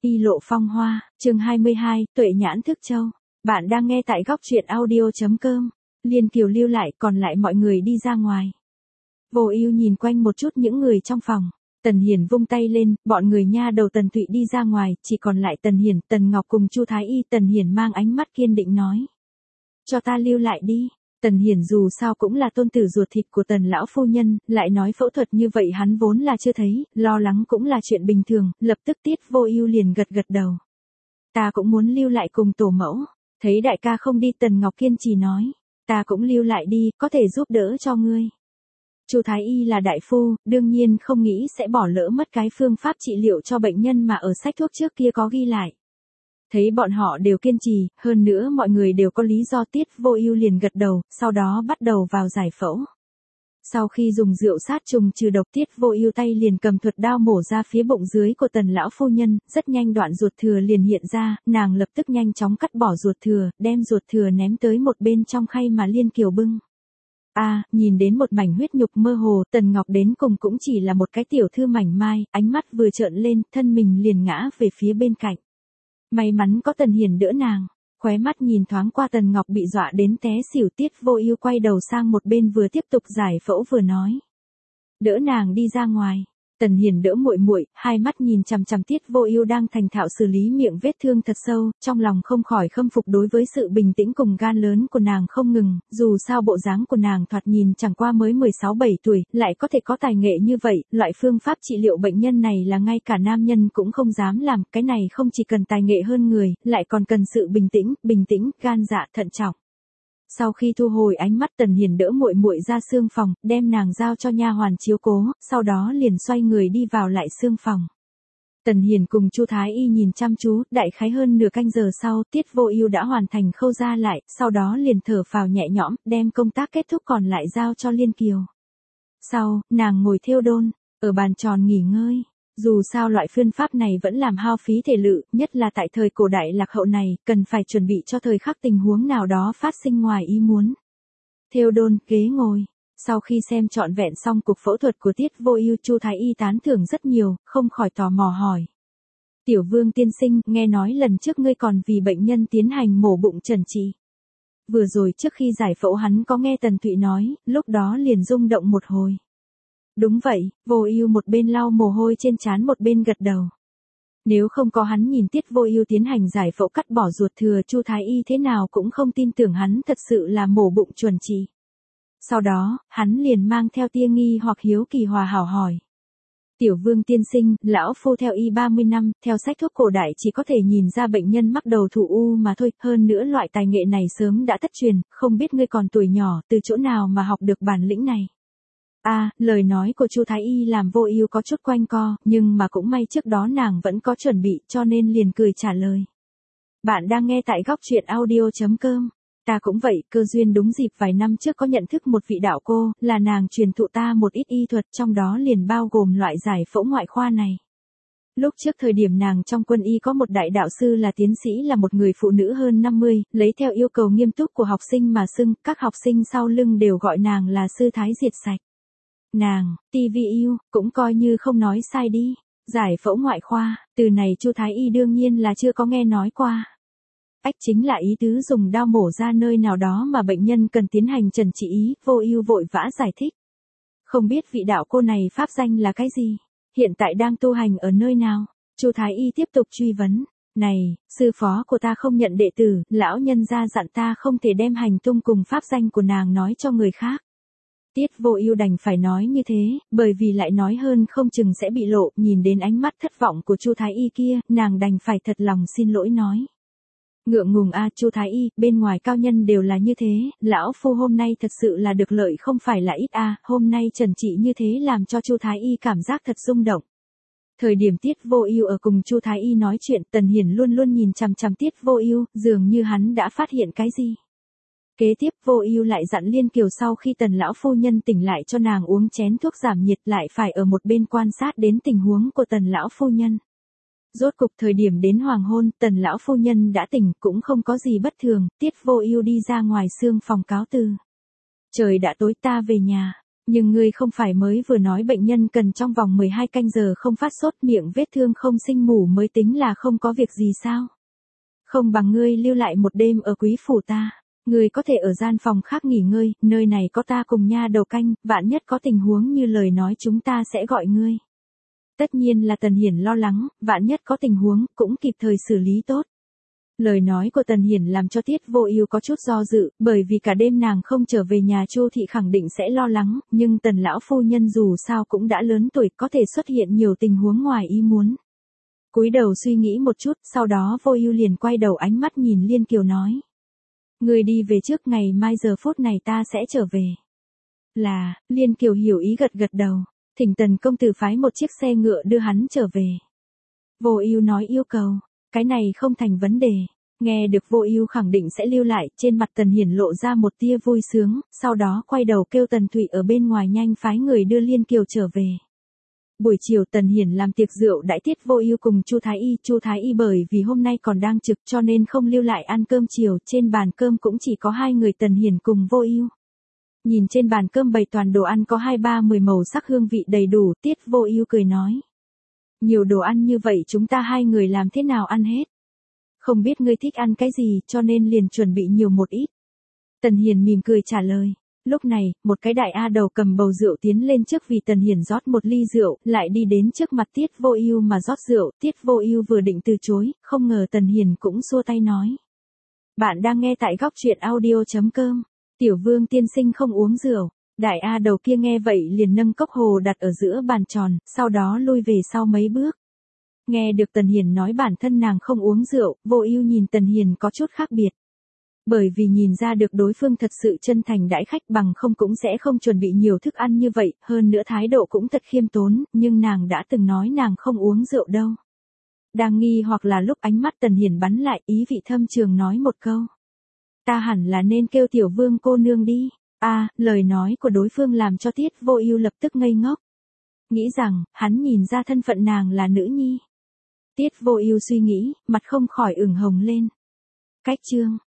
Y lộ phong hoa, chương 22, tuệ nhãn thức châu. Bạn đang nghe tại góc truyện audio.com. Liên Kiều lưu lại, còn lại mọi người đi ra ngoài. Vô Ưu nhìn quanh một chút những người trong phòng. Tần Hiển vung tay lên, bọn người nha đầu Tần Thụy đi ra ngoài, chỉ còn lại Tần Hiển, Tần Ngọc cùng Chu Thái Y. Tần Hiển mang ánh mắt kiên định nói: "Cho ta lưu lại đi." Tần Hiển dù sao cũng là tôn tử ruột thịt của Tần lão phu nhân, lại nói phẫu thuật như vậy hắn vốn là chưa thấy, lo lắng cũng là chuyện bình thường, lập tức Tiết Vô Ưu liền gật gật đầu. "Ta cũng muốn lưu lại cùng tổ mẫu." Thấy đại ca không đi, Tần Ngọc kiên trì nói: "Ta cũng lưu lại đi, có thể giúp đỡ cho ngươi." Chu Thái Y là đại phu, đương nhiên không nghĩ sẽ bỏ lỡ mất cái phương pháp trị liệu cho bệnh nhân mà ở sách thuốc trước kia có ghi lại. Thấy bọn họ đều kiên trì, hơn nữa mọi người đều có lý do, Tiết Vô Ưu liền gật đầu, sau đó bắt đầu vào giải phẫu. Sau khi dùng rượu sát trùng trừ độc, Tiết Vô Ưu tay liền cầm thuật đao mổ ra phía bụng dưới của Tần lão phu nhân, rất nhanh đoạn ruột thừa liền hiện ra, nàng lập tức nhanh chóng cắt bỏ ruột thừa, đem ruột thừa ném tới một bên trong khay mà Liên Kiều bưng. Nhìn đến một mảnh huyết nhục mơ hồ, Tần Ngọc đến cùng cũng chỉ là một cái tiểu thư mảnh mai, ánh mắt vừa trợn lên, thân mình liền ngã về phía bên cạnh. May mắn có Tần Hiển đỡ nàng. Khóe mắt nhìn thoáng qua Tần Ngọc bị dọa đến té xỉu, Tiết Vô Ưu quay đầu sang một bên vừa tiếp tục giải phẫu vừa nói: "Đỡ nàng đi ra ngoài." Tần Hiển đỡ muội muội, hai mắt nhìn chằm chằm Tiết Vô Ưu đang thành thạo xử lý miệng vết thương thật sâu, trong lòng không khỏi khâm phục đối với sự bình tĩnh cùng gan lớn của nàng không ngừng, dù sao bộ dáng của nàng thoạt nhìn chẳng qua mới 16-17 tuổi, lại có thể có tài nghệ như vậy, loại phương pháp trị liệu bệnh nhân này là ngay cả nam nhân cũng không dám làm, cái này không chỉ cần tài nghệ hơn người, lại còn cần sự bình tĩnh, gan dạ thận trọng. Sau khi thu hồi ánh mắt, Tần Hiển đỡ muội muội ra xương phòng, đem nàng giao cho nha hoàn chiếu cố, sau đó liền xoay người đi vào lại xương phòng. Tần Hiển cùng Chu Thái Y nhìn chăm chú, đại khái hơn nửa canh giờ sau, Tiết Vô Ưu đã hoàn thành khâu ra lại, sau đó liền thở phào nhẹ nhõm, đem công tác kết thúc còn lại giao cho Liên Kiều. Sau, nàng ngồi thêu đôn, ở bàn tròn nghỉ ngơi. Dù sao loại phương pháp này vẫn làm hao phí thể lực, nhất là tại thời cổ đại lạc hậu này, cần phải chuẩn bị cho thời khắc tình huống nào đó phát sinh ngoài ý muốn. Thêu đôn, ghế ngồi. Sau khi xem trọn vẹn xong cuộc phẫu thuật của Tiết Vô Ưu, Chu Thái Y tán thưởng rất nhiều, không khỏi tò mò hỏi: "Tiểu Vương tiên sinh, nghe nói lần trước ngươi còn vì bệnh nhân tiến hành mổ bụng trần trị. Vừa rồi trước khi giải phẫu hắn có nghe Tần Thụy nói, lúc đó liền rung động một hồi." "Đúng vậy." Vô Ưu một bên lau mồ hôi trên trán một bên gật đầu. Nếu không có hắn nhìn Tiết Vô Ưu tiến hành giải phẫu cắt bỏ ruột thừa, Chu Thái Y thế nào cũng không tin tưởng hắn thật sự là mổ bụng chuẩn chỉ. Sau đó, hắn liền mang theo tia nghi hoặc hiếu kỳ hòa hảo hỏi: "Tiểu Vương tiên sinh, lão phu theo y 30 năm, theo sách thuốc cổ đại chỉ có thể nhìn ra bệnh nhân mắc đầu thụ u mà thôi, hơn nữa loại tài nghệ này sớm đã thất truyền, không biết ngươi còn tuổi nhỏ, từ chỗ nào mà học được bản lĩnh này?" Lời nói của Chu Thái Y làm Vô Ưu có chút quanh co, nhưng mà cũng may trước đó nàng vẫn có chuẩn bị, cho nên liền cười trả lời: "Bạn đang nghe tại góc truyện audio.com. Ta cũng vậy, cơ duyên đúng dịp vài năm trước có nhận thức một vị đạo cô, là nàng truyền thụ ta một ít y thuật, trong đó liền bao gồm loại giải phẫu ngoại khoa này. Lúc trước thời điểm nàng trong quân y có một đại đạo sư là tiến sĩ, là một người phụ nữ hơn 50, lấy theo yêu cầu nghiêm túc của học sinh mà xưng, các học sinh sau lưng đều gọi nàng là sư thái diệt sạch. Nàng, TVU, cũng coi như không nói sai đi. Giải phẫu ngoại khoa, từ này Chu Thái Y đương nhiên là chưa có nghe nói qua. Chính là ý tứ dùng dao mổ ra nơi nào đó mà bệnh nhân cần tiến hành trần trị ý." Vô Ưu vội vã giải thích: "Không biết vị đạo cô này pháp danh là cái gì? Hiện tại đang tu hành ở nơi nào?" Chu Thái Y tiếp tục truy vấn: "Này, sư phó của ta không nhận đệ tử, lão nhân gia dặn ta không thể đem hành tung cùng pháp danh của nàng nói cho người khác." Tiết Vô Ưu đành phải nói như thế, bởi vì lại nói hơn không chừng sẽ bị lộ, nhìn đến ánh mắt thất vọng của Chu Thái Y kia, nàng đành phải thật lòng xin lỗi nói: "Ngượng ngùng Chu Thái Y, bên ngoài cao nhân đều là như thế, lão phu hôm nay thật sự là được lợi không phải là ít hôm nay trần trị như thế làm cho Chu Thái Y cảm giác thật rung động." Thời điểm Tiết Vô Ưu ở cùng Chu Thái Y nói chuyện, Tần Hiển luôn luôn nhìn chằm chằm Tiết Vô Ưu, dường như hắn đã phát hiện cái gì. Kế tiếp Vô Ưu lại dặn Liên Kiều sau khi Tần lão phu nhân tỉnh lại cho nàng uống chén thuốc giảm nhiệt, lại phải ở một bên quan sát đến tình huống của Tần lão phu nhân. Rốt cục thời điểm đến hoàng hôn, Tần lão phu nhân đã tỉnh, cũng không có gì bất thường, Tiết Vô Ưu đi ra ngoài xương phòng cáo từ. "Trời đã tối, ta về nhà." Nhưng ngươi không phải mới vừa nói bệnh nhân cần trong vòng 12 canh giờ không phát sốt, miệng vết thương không sinh mủ mới tính là không có việc gì sao? Không bằng ngươi lưu lại một đêm ở quý phủ ta. Ngươi có thể ở gian phòng khác nghỉ ngơi, nơi này có ta cùng nha đầu canh, vạn nhất có tình huống như lời nói chúng ta sẽ gọi ngươi. Tất nhiên là Tần Hiển lo lắng, vạn nhất có tình huống, cũng kịp thời xử lý tốt. Lời nói của Tần Hiển làm cho Tiết Vô Ưu có chút do dự, bởi vì cả đêm nàng không trở về nhà Chu thị khẳng định sẽ lo lắng, nhưng Tần lão phu nhân dù sao cũng đã lớn tuổi, có thể xuất hiện nhiều tình huống ngoài ý muốn. Cúi đầu suy nghĩ một chút, sau đó Vô Ưu liền quay đầu ánh mắt nhìn Liên Kiều nói: "Ngươi đi về trước, ngày mai giờ phút này ta sẽ trở về." Là, Liên Kiều hiểu ý gật gật đầu, thỉnh Tần công tử phái một chiếc xe ngựa đưa hắn trở về. Vô Ưu nói yêu cầu, cái này không thành vấn đề. Nghe được Vô Ưu khẳng định sẽ lưu lại, trên mặt Tần Hiển lộ ra một tia vui sướng, sau đó quay đầu kêu Tần Thụy ở bên ngoài nhanh phái người đưa Liên Kiều trở về. Buổi chiều Tần Hiển làm tiệc rượu đãi Tiết Vô Ưu cùng Chu Thái Y bởi vì hôm nay còn đang trực cho nên không lưu lại ăn cơm chiều, trên bàn cơm cũng chỉ có hai người Tần Hiển cùng Vô Ưu. Nhìn trên bàn cơm bày toàn đồ ăn có 2-30 màu sắc hương vị đầy đủ, Tiết Vô Ưu cười nói: "Nhiều đồ ăn như vậy chúng ta hai người làm thế nào ăn hết? Không biết ngươi thích ăn cái gì cho nên liền chuẩn bị nhiều một ít." Tần Hiển mỉm cười trả lời. Lúc này, một cái đại A đầu cầm bầu rượu tiến lên trước vì Tần Hiển rót một ly rượu, lại đi đến trước mặt Tiết Vô Ưu mà rót rượu. Tiết Vô Ưu vừa định từ chối, không ngờ Tần Hiển cũng xua tay nói: "Bạn đang nghe tại goctruyện.audio.com, Tiểu Vương tiên sinh không uống rượu." Đại A đầu kia nghe vậy liền nâng cốc hồ đặt ở giữa bàn tròn, sau đó lui về sau mấy bước. Nghe được Tần Hiển nói bản thân nàng không uống rượu, Vô Ưu nhìn Tần Hiển có chút khác biệt. Bởi vì nhìn ra được đối phương thật sự chân thành đãi khách, bằng không cũng sẽ không chuẩn bị nhiều thức ăn như vậy, hơn nữa thái độ cũng thật khiêm tốn, nhưng nàng đã từng nói nàng không uống rượu đâu. Đang nghi hoặc là lúc ánh mắt Tần Hiển bắn lại, ý vị thâm trường nói một câu: "Ta hẳn là nên kêu Tiểu Vương cô nương đi." Lời nói của đối phương làm cho Tiết Vô Ưu lập tức ngây ngốc. Nghĩ rằng, hắn nhìn ra thân phận nàng là nữ nhi. Tiết Vô Ưu suy nghĩ, mặt không khỏi ửng hồng lên. Cách chương